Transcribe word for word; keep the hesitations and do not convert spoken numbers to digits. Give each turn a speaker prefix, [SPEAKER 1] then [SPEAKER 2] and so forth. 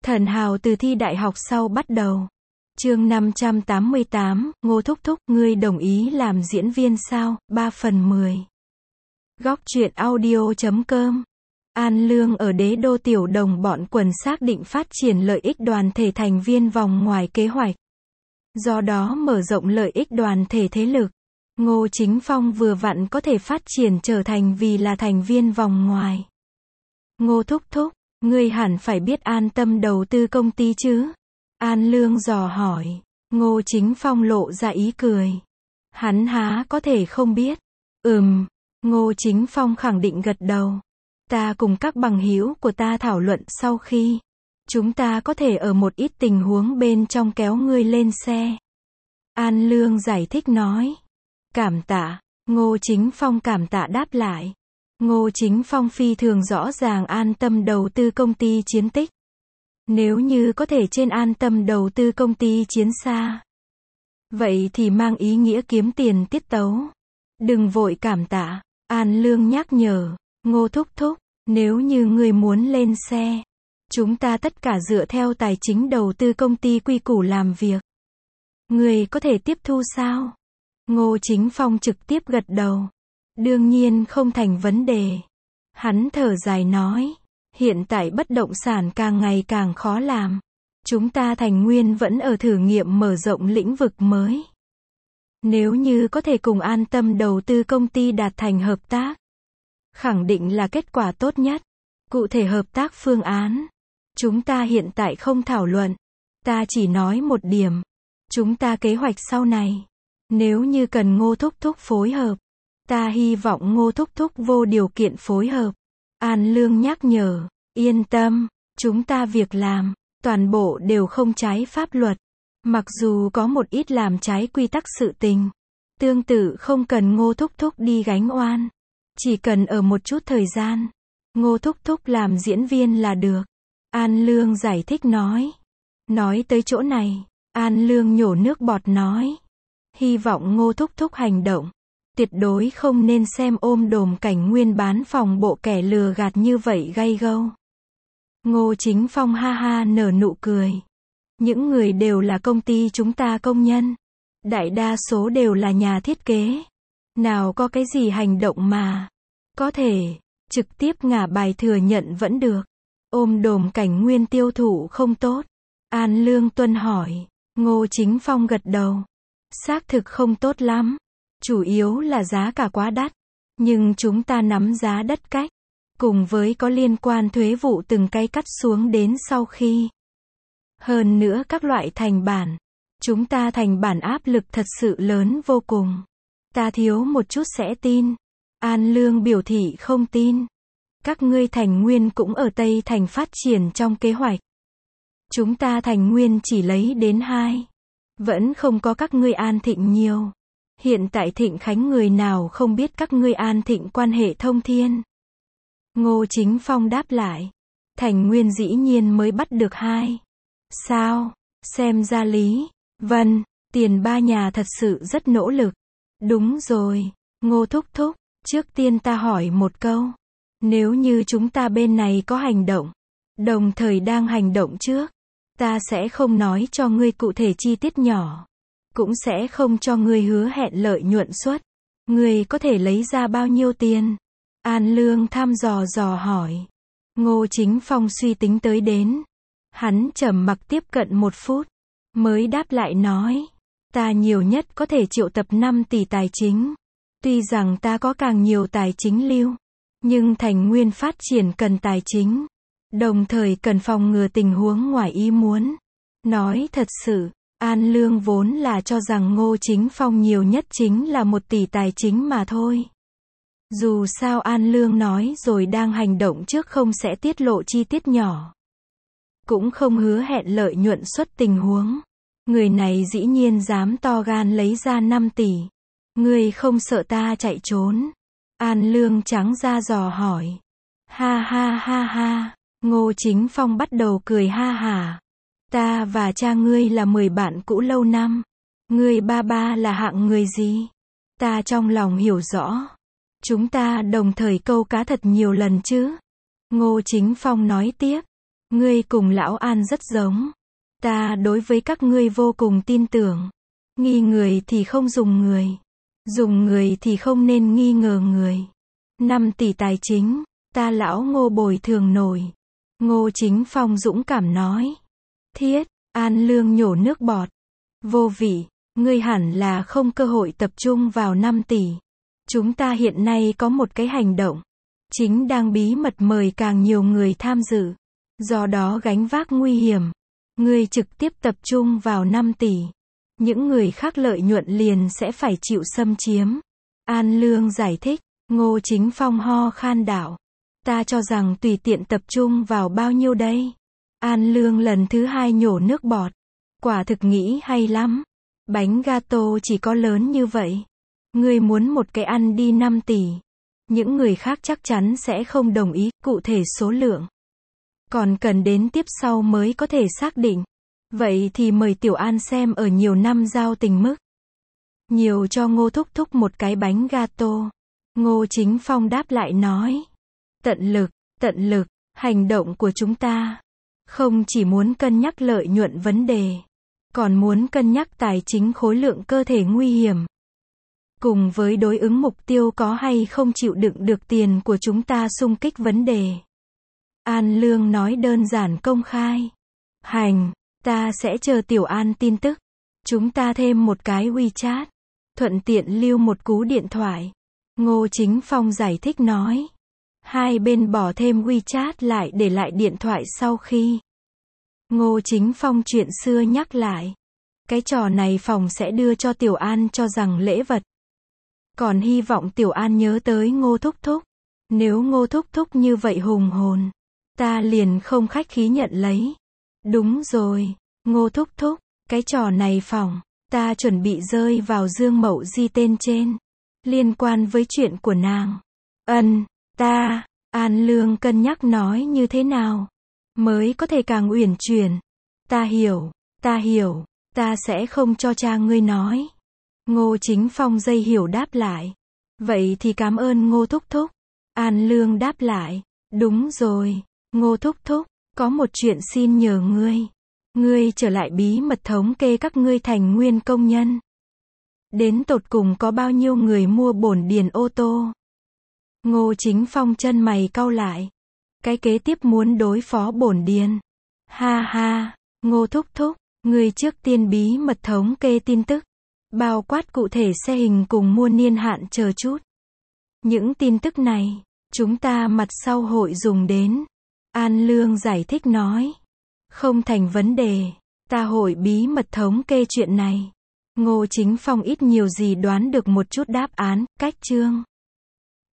[SPEAKER 1] Thần hào từ thi đại học sau bắt đầu. Chương năm trăm tám mươi tám, Ngô Thúc Thúc, ngươi đồng ý làm diễn viên sao? ba phần mười. Góc truyện audio chấm com. An Lương ở Đế Đô tiểu đồng bọn quần xác định phát triển lợi ích đoàn thể thành viên vòng ngoài kế hoạch. Do đó mở rộng lợi ích đoàn thể thế lực. Ngô Chính Phong vừa vặn có thể phát triển trở thành vì là thành viên vòng ngoài. Ngô Thúc Thúc, ngươi hẳn phải biết An Tâm đầu tư công ty chứ? An Lương dò hỏi. Ngô Chính Phong lộ ra ý cười. Hắn há có thể không biết. Ừm. Ngô Chính Phong khẳng định gật đầu. Ta cùng các bằng hữu của ta thảo luận sau khi chúng ta có thể ở một ít tình huống bên trong kéo ngươi lên xe. An Lương giải thích nói. Cảm tạ. Ngô Chính Phong cảm tạ đáp lại. Ngô Chính Phong phi thường rõ ràng An Tâm đầu tư công ty chiến tích. Nếu như có thể trên An Tâm đầu tư công ty chiến xa, vậy thì mang ý nghĩa kiếm tiền tiết tấu. Đừng vội cảm tạ. An Lương nhắc nhở. Ngô Thúc Thúc, nếu như người muốn lên xe, chúng ta tất cả dựa theo tài chính đầu tư công ty quy củ làm việc. Người có thể tiếp thu sao? Ngô Chính Phong trực tiếp gật đầu. Đương nhiên không thành vấn đề. Hắn thở dài nói. Hiện tại bất động sản càng ngày càng khó làm. Chúng ta Thành Nguyên vẫn ở thử nghiệm mở rộng lĩnh vực mới. Nếu như có thể cùng An Tâm đầu tư công ty đạt thành hợp tác, khẳng định là kết quả tốt nhất. Cụ thể hợp tác phương án, chúng ta hiện tại không thảo luận. Ta chỉ nói một điểm. Chúng ta kế hoạch sau này. Nếu như cần Ngô Thúc Thúc phối hợp, ta hy vọng Ngô Thúc Thúc vô điều kiện phối hợp. An Lương nhắc nhở. Yên tâm, chúng ta việc làm, toàn bộ đều không trái pháp luật. Mặc dù có một ít làm trái quy tắc sự tình. Tương tự không cần Ngô Thúc Thúc đi gánh oan. Chỉ cần ở một chút thời gian, Ngô Thúc Thúc làm diễn viên là được. An Lương giải thích nói. Nói tới chỗ này, An Lương nhổ nước bọt nói. Hy vọng Ngô Thúc Thúc hành động. Tuyệt đối không nên xem ôm đồm cảnh nguyên bán phòng bộ kẻ lừa gạt như vậy gay gâu. Ngô Chính Phong ha ha nở nụ cười. Những người đều là công ty chúng ta công nhân. Đại đa số đều là nhà thiết kế. Nào có cái gì hành động mà có thể trực tiếp ngả bài thừa nhận vẫn được. Ôm đồm cảnh nguyên tiêu thụ không tốt. An Lương tuân hỏi. Ngô Chính Phong gật đầu. Xác thực không tốt lắm. Chủ yếu là giá cả quá đắt. Nhưng chúng ta nắm giá đất cách. Cùng với có liên quan thuế vụ từng cái cắt xuống đến sau khi. Hơn nữa các loại thành bản. Chúng ta thành bản áp lực thật sự lớn vô cùng. Ta thiếu một chút sẽ tin. An Lương biểu thị không tin. Các ngươi Thành Nguyên cũng ở Tây Thành phát triển trong kế hoạch. Chúng ta Thành Nguyên chỉ lấy đến hai. Vẫn không có các ngươi An Thịnh nhiều. Hiện tại Thịnh Khánh người nào không biết các ngươi An Thịnh quan hệ thông thiên. Ngô Chính Phong đáp lại. Thành Nguyên dĩ nhiên mới bắt được hai. Sao? Xem ra Lý Vân, Tiền ba nhà thật sự rất nỗ lực. Đúng rồi. Ngô Thúc Thúc, trước tiên ta hỏi một câu. Nếu như chúng ta bên này có hành động, đồng thời đang hành động trước, ta sẽ không nói cho ngươi cụ thể chi tiết nhỏ. Cũng sẽ không cho ngươi hứa hẹn lợi nhuận suất. Ngươi có thể lấy ra bao nhiêu tiền? An Lương thăm dò dò hỏi. Ngô Chính Phong suy tính tới đến. Hắn trầm mặc tiếp cận một phút. Mới đáp lại nói. Ta nhiều nhất có thể triệu tập năm tỷ tài chính. Tuy rằng ta có càng nhiều tài chính lưu. Nhưng Thành Nguyên phát triển cần tài chính. Đồng thời cần phòng ngừa tình huống ngoài ý muốn. Nói thật sự. An Lương vốn là cho rằng Ngô Chính Phong nhiều nhất chính là một tỷ tài chính mà thôi. Dù sao An Lương nói rồi đang hành động trước không sẽ tiết lộ chi tiết nhỏ. Cũng không hứa hẹn lợi nhuận suất tình huống. Người này dĩ nhiên dám to gan lấy ra năm tỷ. Người không sợ ta chạy trốn? An Lương trắng ra dò hỏi. Ha ha ha ha. Ngô Chính Phong bắt đầu cười ha hả. Ta và cha ngươi là mười bạn cũ lâu năm. Ngươi ba ba là hạng người gì? Ta trong lòng hiểu rõ. Chúng ta đồng thời câu cá thật nhiều lần chứ? Ngô Chính Phong nói tiếp. Ngươi cùng lão An rất giống. Ta đối với các ngươi vô cùng tin tưởng. Nghi người thì không dùng người. Dùng người thì không nên nghi ngờ người. năm tỷ tài chính, ta lão Ngô bồi thường nổi. Ngô Chính Phong dũng cảm nói. Thiết, An Lương nhổ nước bọt. Vô vị, ngươi hẳn là không cơ hội tập trung vào năm tỷ. Chúng ta hiện nay có một cái hành động. Chính đang bí mật mời càng nhiều người tham dự. Do đó gánh vác nguy hiểm. Ngươi trực tiếp tập trung vào năm tỷ. Những người khác lợi nhuận liền sẽ phải chịu xâm chiếm. An Lương giải thích. Ngô Chính Phong ho khan đạo. Ta cho rằng tùy tiện tập trung vào bao nhiêu đây. An Lương lần thứ hai nhổ nước bọt. Quả thực nghĩ hay lắm. Bánh gato chỉ có lớn như vậy. Ngươi muốn một cái ăn đi năm tỷ. Những người khác chắc chắn sẽ không đồng ý, cụ thể số lượng. Còn cần đến tiếp sau mới có thể xác định. Vậy thì mời Tiểu An xem ở nhiều năm giao tình mức. Nhiều cho Ngô thúc thúc một cái bánh gato. Ngô Chính Phong đáp lại nói. Tận lực, tận lực, hành động của chúng ta. Không chỉ muốn cân nhắc lợi nhuận vấn đề. Còn muốn cân nhắc tài chính khối lượng cơ thể nguy hiểm. Cùng với đối ứng mục tiêu có hay không chịu đựng được tiền của chúng ta xung kích vấn đề. An Lương nói đơn giản công khai. Hành, ta sẽ chờ Tiểu An tin tức. Chúng ta thêm một cái WeChat. Thuận tiện lưu một cú điện thoại. Ngô Chính Phong giải thích nói. Hai bên bỏ thêm WeChat lại để lại điện thoại sau khi. Ngô Chính Phong chuyện xưa nhắc lại. Cái trò này phòng sẽ đưa cho Tiểu An cho rằng lễ vật. Còn hy vọng Tiểu An nhớ tới Ngô thúc thúc. Nếu Ngô thúc thúc như vậy hùng hồn. Ta liền không khách khí nhận lấy. Đúng rồi, Ngô thúc thúc. Cái trò này phòng. Ta chuẩn bị rơi vào Dương Mậu Di tên trên. Liên quan với chuyện của nàng. Ân, ta, An Lương cân nhắc nói như thế nào. Mới có thể càng uyển chuyển. Ta hiểu, ta hiểu, ta sẽ không cho cha ngươi nói. Ngô Chính Phong dây hiểu đáp lại. Vậy thì cảm ơn Ngô thúc thúc. An Lương đáp lại. Đúng rồi, Ngô thúc thúc, có một chuyện xin nhờ ngươi. Ngươi trở lại bí mật thống kê các ngươi thành nguyên công nhân. Đến tột cùng có bao nhiêu người mua bổn điền ô tô? Ngô Chính Phong chân mày cau lại. Cái kế tiếp muốn đối phó bổn điền. Ha ha, Ngô thúc thúc, ngươi trước tiên bí mật thống kê tin tức. Bao quát cụ thể xe hình cùng mua niên hạn chờ chút. Những tin tức này, chúng ta mặt sau hội dùng đến. An Lương giải thích nói. Không thành vấn đề, ta hội bí mật thống kê chuyện này. Ngô Chính Phong ít nhiều gì đoán được một chút đáp án, cách chương.